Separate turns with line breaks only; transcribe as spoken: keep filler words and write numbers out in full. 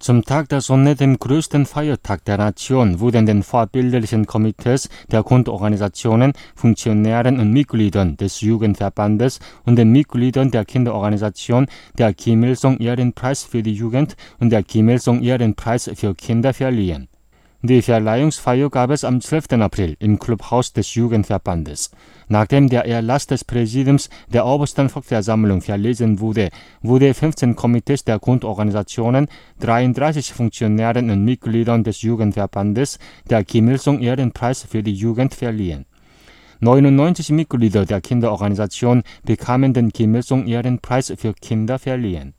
Zum Tag der Sonne, dem größten Feiertag der Nation, wurden den vorbildlichen Komitees der Grundorganisationen, Funktionären und Mitgliedern des Jugendverbandes und den Mitgliedern der Kinderorganisation der Kim Il-sung-Ehrenpreis für die Jugend und der Kim Il-sung-Ehrenpreis für Kinder verliehen. Die Verleihungsfeier gab es am zwölften April im Clubhaus des Jugendverbandes. Nachdem der Erlass des Präsidiums der obersten Volksversammlung verlesen wurde, wurde fünfzehn Komitees der Grundorganisationen, dreiunddreißig Funktionären und Mitgliedern des Jugendverbandes der Kim Il-sung-Ehrenpreis für die Jugend verliehen. neunundneunzig Mitglieder der Kinderorganisation bekamen den Kim Il-sung-Ehrenpreis für Kinder verliehen.